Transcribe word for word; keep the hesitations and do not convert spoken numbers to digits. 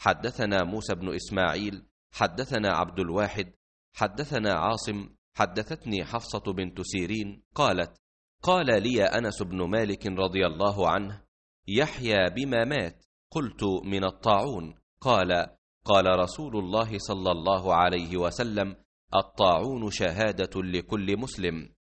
حدثنا موسى بن إسماعيل حدثنا عبد الواحد حدثنا عاصم حدثتني حفصة بنت سيرين قالت: قال لي أنس بن مالك رضي الله عنه: يحيى بما مات؟ قلت: من الطاعون. قال: قال رسول الله صلى الله عليه وسلم: الطاعون شهادة لكل مسلم.